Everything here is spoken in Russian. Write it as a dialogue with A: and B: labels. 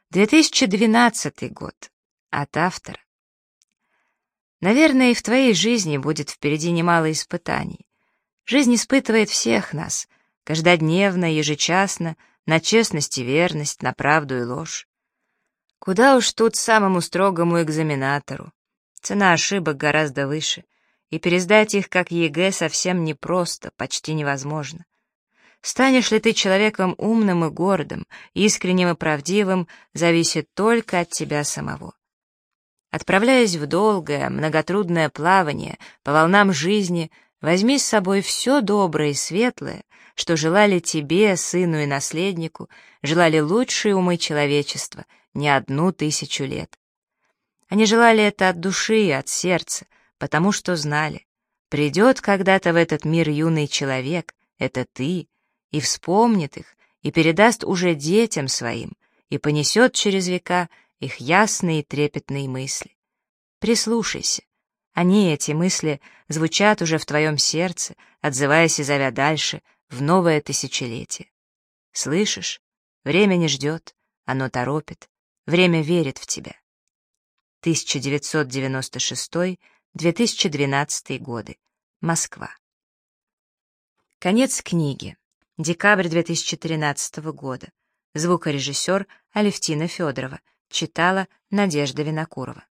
A: 2012 год. От автора. Наверное, и в твоей жизни будет впереди немало испытаний. Жизнь испытывает всех нас, каждодневно, ежечасно, на честность и верность, на правду и ложь. Куда уж тут самому строгому экзаменатору. Цена ошибок гораздо выше, и пересдать их как ЕГЭ совсем непросто, почти невозможно. Станешь ли ты человеком умным и гордым, искренним и правдивым, зависит только от тебя самого. Отправляясь в долгое, многотрудное плавание по волнам жизни, возьми с собой все доброе и светлое, что желали тебе, сыну и наследнику, желали лучшие умы человечества не 1000 лет. Они желали это от души и от сердца, потому что знали, придет когда-то в этот мир юный человек, это ты, и вспомнит их, и передаст уже детям своим, и понесет через века их ясные и трепетные мысли. Прислушайся. Они, эти мысли, звучат уже в твоем сердце, отзываясь и зовя дальше, в новое тысячелетие. Слышишь? Время не ждет, оно торопит, время верит в тебя. 1996-2012 годы. Москва. Конец книги. Декабрь 2013 года. Звукорежиссер Алевтина Федорова. Читала Надежда Винокурова.